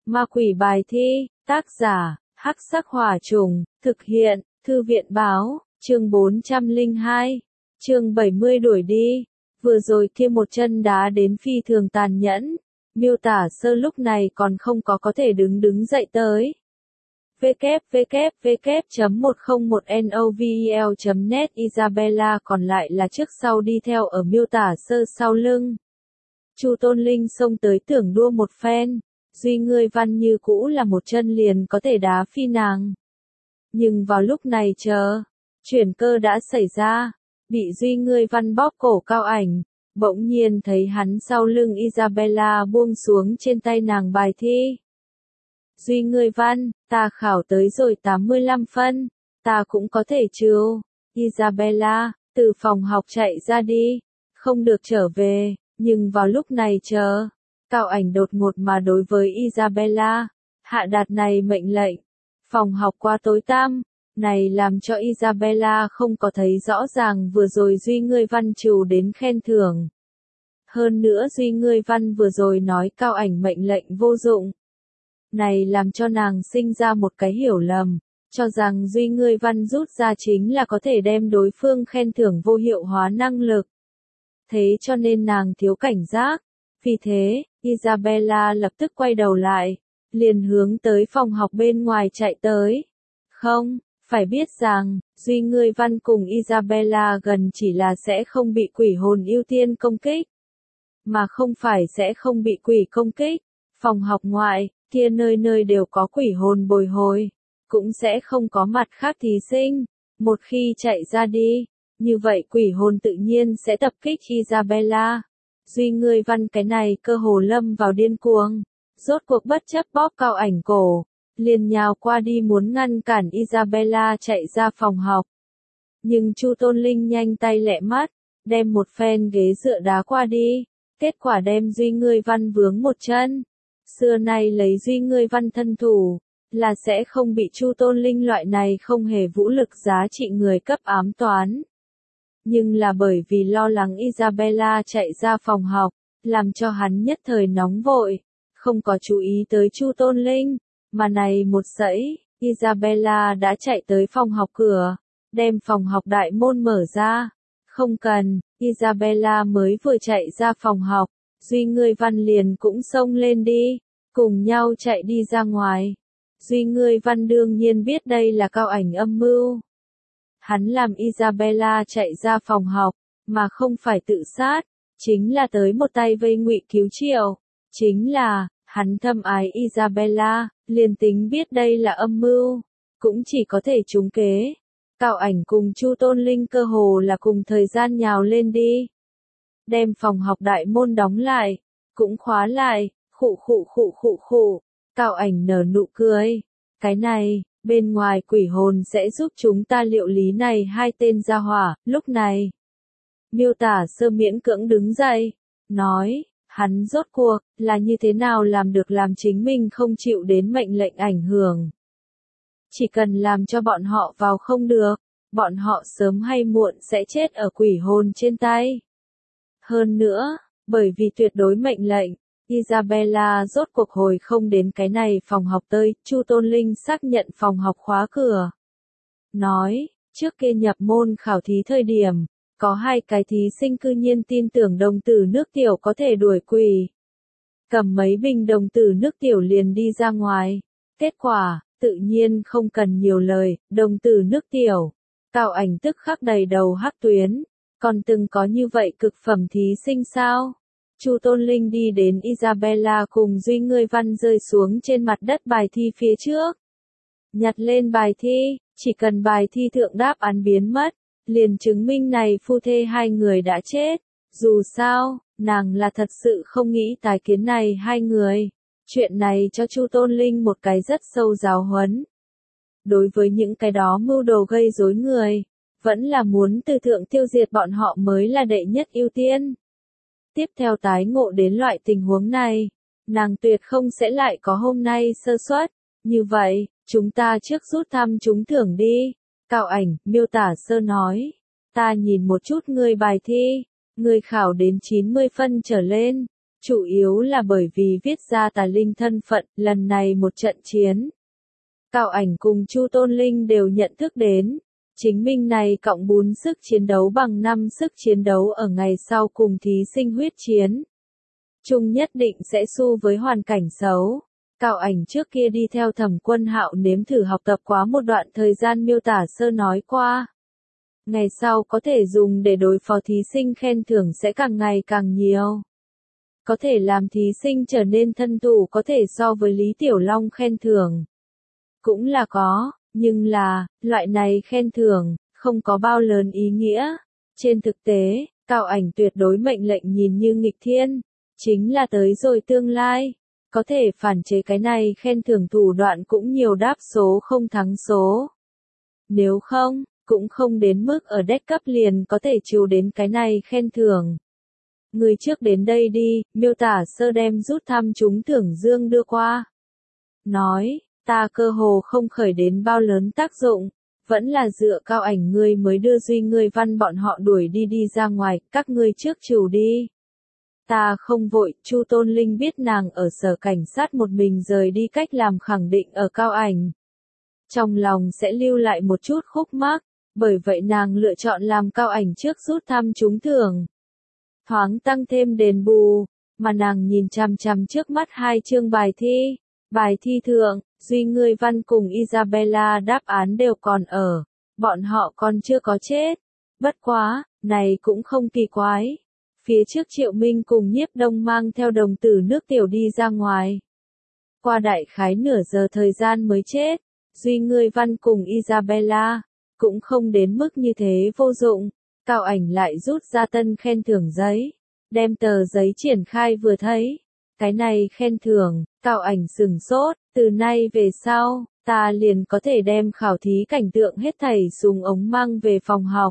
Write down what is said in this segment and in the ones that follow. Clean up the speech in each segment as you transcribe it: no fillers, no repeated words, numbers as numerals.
Ma quỷ bài thi, tác giả, Hắc Sắc Hỏa Trùng, thực hiện, Thư viện báo, chương 402, chương 70 đuổi đi. Vừa rồi kia một chân đá đến phi thường tàn nhẫn, miêu tả sơ lúc này còn không có thể đứng dậy tới. www.101novel.net Isabella còn lại là trước sau đi theo ở miêu tả sơ sau lưng. Chu Tôn Linh xông tới tưởng đua một phen, Duy Ngươi Văn như cũ là một chân liền có thể đá phi nàng. Nhưng vào lúc này chuyển cơ đã xảy ra, bị Duy Ngươi Văn bóp cổ Cao Ảnh, bỗng nhiên thấy hắn sau lưng Isabella buông xuống trên tay nàng bài thi. Duy Ngươi Văn, ta khảo tới rồi 85 phân, ta cũng có thể chiếu. Isabella, từ phòng học chạy ra đi, không được trở về, nhưng vào lúc này Cao Ảnh đột ngột mà đối với Isabella, hạ đạt này mệnh lệnh. Phòng học qua tối tăm, này làm cho Isabella không có thấy rõ ràng vừa rồi Duy Ngươi Văn trừ đến khen thưởng. Hơn nữa Duy Ngươi Văn vừa rồi nói Cao Ảnh mệnh lệnh vô dụng. Này làm cho nàng sinh ra một cái hiểu lầm, cho rằng Duy Ngươi Văn rút ra chính là có thể đem đối phương khen thưởng vô hiệu hóa năng lực. Thế cho nên nàng thiếu cảnh giác. Vì thế, Isabella lập tức quay đầu lại, liền hướng tới phòng học bên ngoài chạy tới. Không, phải biết rằng, Duy Ngươi Văn cùng Isabella gần chỉ là sẽ không bị quỷ hồn ưu tiên công kích, mà không phải sẽ không bị quỷ công kích. Phòng học ngoại, kia nơi nơi đều có quỷ hồn bồi hồi, cũng sẽ không có mặt khác thí sinh. Một khi chạy ra đi, như vậy quỷ hồn tự nhiên sẽ tập kích Isabella. Duy Ngươi Văn cái này cơ hồ lâm vào điên cuồng, rốt cuộc bất chấp bóp Cao Ảnh cổ, liền nhào qua đi muốn ngăn cản Isabella chạy ra phòng học. Nhưng Chu Tôn Linh nhanh tay lẹ mắt, đem một phen ghế dựa đá qua đi, kết quả đem Duy Ngươi Văn vướng một chân. Xưa nay lấy Duy Ngươi Văn thân thủ, là sẽ không bị Chu Tôn Linh loại này không hề vũ lực giá trị người cấp ám toán. Nhưng là bởi vì lo lắng Isabella chạy ra phòng học, làm cho hắn nhất thời nóng vội, không có chú ý tới Chu Tôn Linh, mà này một sẫy, Isabella đã chạy tới phòng học cửa, đem phòng học đại môn mở ra. Không cần, Isabella mới vừa chạy ra phòng học, Duy Ngươi Văn liền cũng xông lên đi, cùng nhau chạy đi ra ngoài. Duy Ngươi Văn đương nhiên biết đây là Cao Ảnh âm mưu. Hắn làm Isabella chạy ra phòng học, mà không phải tự sát, chính là tới một tay vây ngụy cứu Triệu. Chính là, hắn thâm ái Isabella, liền tính biết đây là âm mưu, cũng chỉ có thể trúng kế. Cao Ảnh cùng Chu Tôn Linh cơ hồ là cùng thời gian nhào lên đi. Đem phòng học đại môn đóng lại, cũng khóa lại, khụ. Cao Ảnh nở nụ cười. Cái này, bên ngoài quỷ hồn sẽ giúp chúng ta liệu lý này hai tên gia hỏa. Lúc này, miêu tả sơ miễn cưỡng đứng dậy, nói, hắn rốt cuộc, là như thế nào làm được làm chính mình không chịu đến mệnh lệnh ảnh hưởng. Chỉ cần làm cho bọn họ vào không được, bọn họ sớm hay muộn sẽ chết ở quỷ hồn trên tay. Hơn nữa, bởi vì tuyệt đối mệnh lệnh, Isabella rốt cuộc hồi không đến cái này phòng học tới. Chu Tôn Linh xác nhận phòng học khóa cửa. Nói, trước kia nhập môn khảo thí thời điểm, có hai cái thí sinh cư nhiên tin tưởng đồng tử nước tiểu có thể đuổi quỷ. Cầm mấy bình đồng tử nước tiểu liền đi ra ngoài. Kết quả, tự nhiên không cần nhiều lời, đồng tử nước tiểu. Cao Ảnh tức khắc đầy đầu hắc tuyến. Còn từng có như vậy cực phẩm thí sinh sao? Chu Tôn Linh đi đến Isabella cùng Duy Ngươi Văn rơi xuống trên mặt đất bài thi phía trước. Nhặt lên bài thi, chỉ cần bài thi thượng đáp án biến mất, liền chứng minh này phu thê hai người đã chết. Dù sao, nàng là thật sự không nghĩ tái kiến này hai người. Chuyện này cho Chu Tôn Linh một cái rất sâu giáo huấn. Đối với những cái đó mưu đồ gây rối người, vẫn là muốn từ thượng tiêu diệt bọn họ mới là đệ nhất ưu tiên. Tiếp theo tái ngộ đến loại tình huống này, nàng tuyệt không sẽ lại có hôm nay sơ suất. Như vậy, chúng ta trước rút thăm trúng thưởng đi. Cao Ảnh, miêu tả sơ nói. Ta nhìn một chút ngươi bài thi, ngươi khảo đến 90 phân trở lên, Chủ yếu là bởi vì viết ra tà linh thân phận, lần này một trận chiến. Cao Ảnh cùng Chu Tôn Linh đều nhận thức đến, chính mình này cộng 4 sức chiến đấu bằng 5 sức chiến đấu ở ngày sau cùng thí sinh huyết chiến. Chung nhất định sẽ xu với hoàn cảnh xấu. Cao Ảnh trước kia đi theo Thẩm Quân Hạo nếm thử học tập quá một đoạn thời gian miêu tả sơ nói qua. Ngày sau có thể dùng để đối phó thí sinh khen thưởng sẽ càng ngày càng nhiều. Có thể làm thí sinh trở nên thân thủ có thể so với Lý Tiểu Long khen thưởng. Cũng là có, nhưng là, loại này khen thưởng, không có bao lớn ý nghĩa. Trên thực tế, Cao Ảnh tuyệt đối mệnh lệnh nhìn như nghịch thiên, chính là tới rồi tương lai. Có thể phản chế cái này khen thưởng thủ đoạn cũng nhiều đáp số không thắng số. Nếu không, cũng không đến mức ở deck cấp liền có thể chịu đến cái này khen thưởng. Người trước đến đây đi, miêu tả sơ đem rút thăm trúng thưởng dương đưa qua. Nói, ta cơ hồ không khởi đến bao lớn tác dụng, vẫn là dựa Cao Ảnh ngươi mới đưa Duy ngươi văn bọn họ đuổi đi ra ngoài, các ngươi trước trừ đi. Ta không vội, Chu Tôn Linh biết nàng ở sở cảnh sát một mình rời đi cách làm khẳng định ở Cao Ảnh. Trong lòng sẽ lưu lại một chút khúc mắc, bởi vậy nàng lựa chọn làm Cao Ảnh trước rút thăm trúng thưởng. Thoáng tăng thêm đền bù, mà nàng nhìn chằm chằm trước mắt 2 chương bài thi. Bài thi thượng, Duy ngươi văn cùng Isabella đáp án đều còn ở, bọn họ còn chưa có chết. Bất quá, này cũng không kỳ quái. Phía trước Triệu Minh cùng Nhiếp Đông mang theo đồng tử nước tiểu đi ra ngoài. Qua đại khái nửa giờ thời gian mới chết, Duy ngươi văn cùng Isabella, cũng không đến mức như thế vô dụng. Cao Ảnh lại rút ra tân khen thưởng giấy, đem tờ giấy triển khai vừa thấy. Cái này khen thưởng, Cao Ảnh sừng sốt, từ nay về sau, ta liền có thể đem khảo thí cảnh tượng hết thảy súng ống mang về phòng học.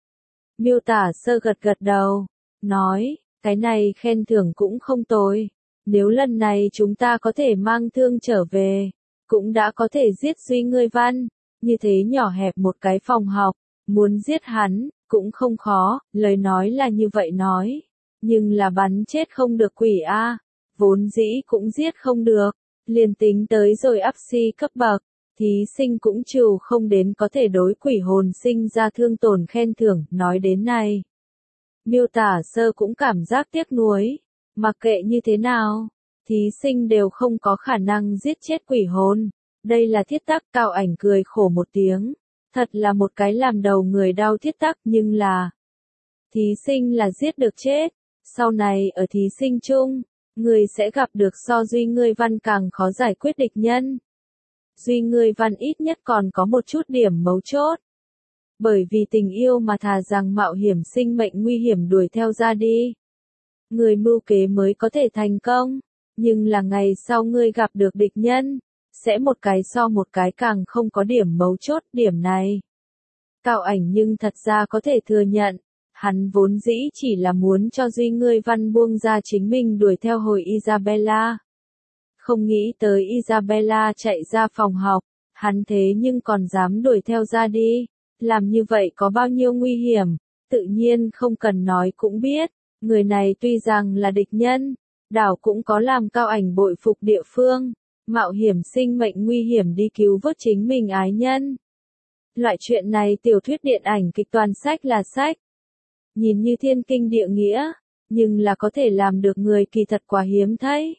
Miêu tả sơ gật đầu, nói, cái này khen thưởng cũng không tồi. Nếu lần này chúng ta có thể mang thương trở về, cũng đã có thể giết Duy ngươi văn, như thế nhỏ hẹp một cái phòng học, muốn giết hắn, cũng không khó, lời nói là như vậy nói, nhưng là bắn chết không được quỷ a, vốn dĩ cũng giết không được, liền tính tới rồi áp si cấp bậc, thí sinh cũng trừ không đến có thể đối quỷ hồn sinh ra thương tổn khen thưởng, nói đến này. Miêu tả sơ cũng cảm giác tiếc nuối, mặc kệ như thế nào, thí sinh đều không có khả năng giết chết quỷ hồn, đây là thiết tắc. Cao Ảnh cười khổ một tiếng. Thật là một cái làm đầu người đau thiết tắc, nhưng là thí sinh là giết được chết, sau này ở thí sinh chung, người sẽ gặp được so Duy ngươi văn càng khó giải quyết địch nhân. Duy ngươi văn ít nhất còn có một chút điểm mấu chốt. Bởi vì tình yêu mà thà rằng mạo hiểm sinh mệnh nguy hiểm đuổi theo ra đi. Người mưu kế mới có thể thành công, nhưng là ngày sau ngươi gặp được địch nhân, sẽ một cái so một cái càng không có điểm mấu chốt. Điểm này Cao Ảnh nhưng thật ra có thể thừa nhận, hắn vốn dĩ chỉ là muốn cho Duy ngươi văn buông ra chính mình đuổi theo hồi Isabella. Không nghĩ tới Isabella chạy ra phòng học, hắn thế nhưng còn dám đuổi theo ra đi, làm như vậy có bao nhiêu nguy hiểm, tự nhiên không cần nói cũng biết, người này tuy rằng là địch nhân, đảo cũng có làm Cao Ảnh bội phục địa phương, mạo hiểm sinh mệnh nguy hiểm đi cứu vớt chính mình ái nhân. Loại chuyện này tiểu thuyết điện ảnh kịch toàn sách là sách. Nhìn như thiên kinh địa nghĩa, nhưng là có thể làm được người kỳ thật quá hiếm thấy.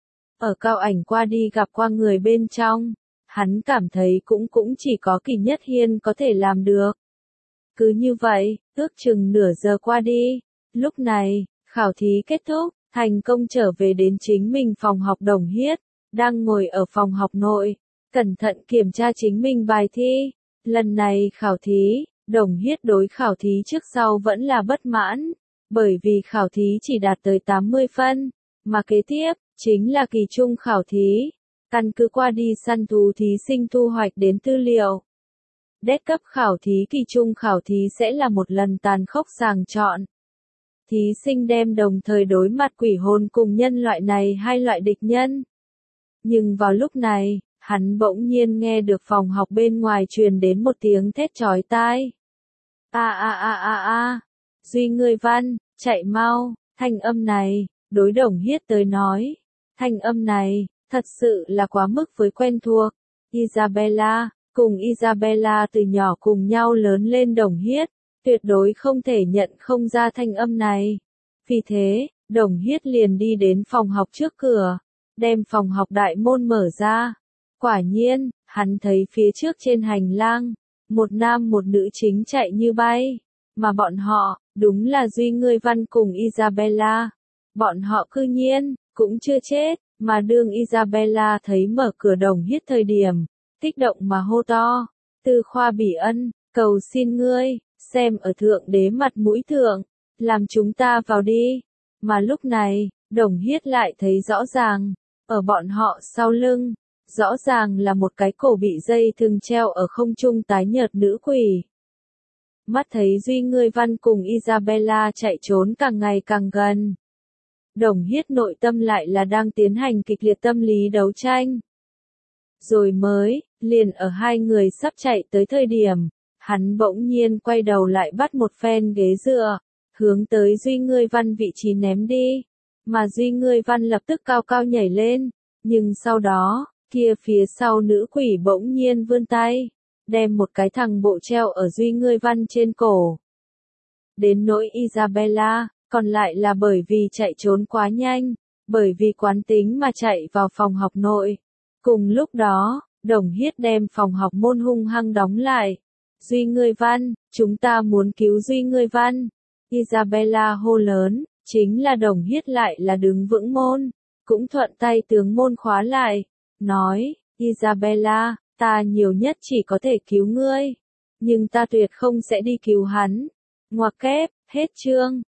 Ở Cao Ảnh qua đi gặp qua người bên trong, hắn cảm thấy cũng chỉ có Kỳ Nhất Hiên có thể làm được. Cứ như vậy, ước chừng nửa giờ qua đi, lúc này, khảo thí kết thúc, thành công trở về đến chính mình phòng học Đồng Hiết, đang ngồi ở phòng học nội, cẩn thận kiểm tra chính mình bài thi. Lần này khảo thí, Đồng Hiết đối khảo thí trước sau vẫn là bất mãn, bởi vì khảo thí chỉ đạt tới 80 phân, mà kế tiếp, chính là kỳ trung khảo thí. Căn cứ qua đi săn thú thí sinh thu hoạch đến tư liệu. Đét cấp khảo thí kỳ trung khảo thí sẽ là một lần tàn khốc sàng chọn. Thí sinh đem đồng thời đối mặt quỷ hồn cùng nhân loại này hai loại địch nhân. Nhưng vào lúc này, hắn bỗng nhiên nghe được phòng học bên ngoài truyền đến một tiếng thét chói tai. A, Duy ngươi văn, chạy mau, thanh âm này, đối Đồng Hiết tới nói. Thanh âm này, thật sự là quá mức với quen thuộc. Isabella, cùng Isabella từ nhỏ cùng nhau lớn lên Đồng Hiết, tuyệt đối không thể nhận không ra thanh âm này. Vì thế, Đồng Hiết liền đi đến phòng học trước cửa, đem phòng học đại môn mở ra. Quả nhiên, hắn thấy phía trước trên hành lang, một nam một nữ chính chạy như bay, mà bọn họ, đúng là Duy Ngươi Văn cùng Isabella. Bọn họ cư nhiên, cũng chưa chết, mà đương Isabella thấy mở cửa Đồng Hiết thời điểm, kích động mà hô to, Tư Khoa Bỉ Ân, cầu xin ngươi, xem ở thượng đế mặt mũi thượng, làm chúng ta vào đi. Mà lúc này, Đồng Hiết lại thấy rõ ràng, ở bọn họ sau lưng, rõ ràng là một cái cổ bị dây thừng treo ở không trung tái nhợt nữ quỷ. Mắt thấy Duy Ngươi Văn cùng Isabella chạy trốn càng ngày càng gần. Đồng Hiết nội tâm lại là đang tiến hành kịch liệt tâm lý đấu tranh. Rồi mới, liền ở hai người sắp chạy tới thời điểm, hắn bỗng nhiên quay đầu lại bắt một phen ghế dựa, hướng tới Duy Ngươi Văn vị trí ném đi. Mà Duy Ngươi Văn lập tức cao cao nhảy lên, nhưng sau đó, kia phía sau nữ quỷ bỗng nhiên vươn tay, đem một cái thằng bộ treo ở Duy Ngươi Văn trên cổ. Đến nỗi Isabella, còn lại là bởi vì chạy trốn quá nhanh, bởi vì quán tính mà chạy vào phòng học nội. Cùng lúc đó, Đồng Hiết đem phòng học môn hung hăng đóng lại. Duy Ngươi Văn, chúng ta muốn cứu Duy Ngươi Văn. Isabella hô lớn, chính là Đồng Hiết lại là đứng vững môn, cũng thuận tay tướng môn khóa lại, nói, Isabella, ta nhiều nhất chỉ có thể cứu ngươi, nhưng ta tuyệt không sẽ đi cứu hắn. Ngoặc kép, hết chương.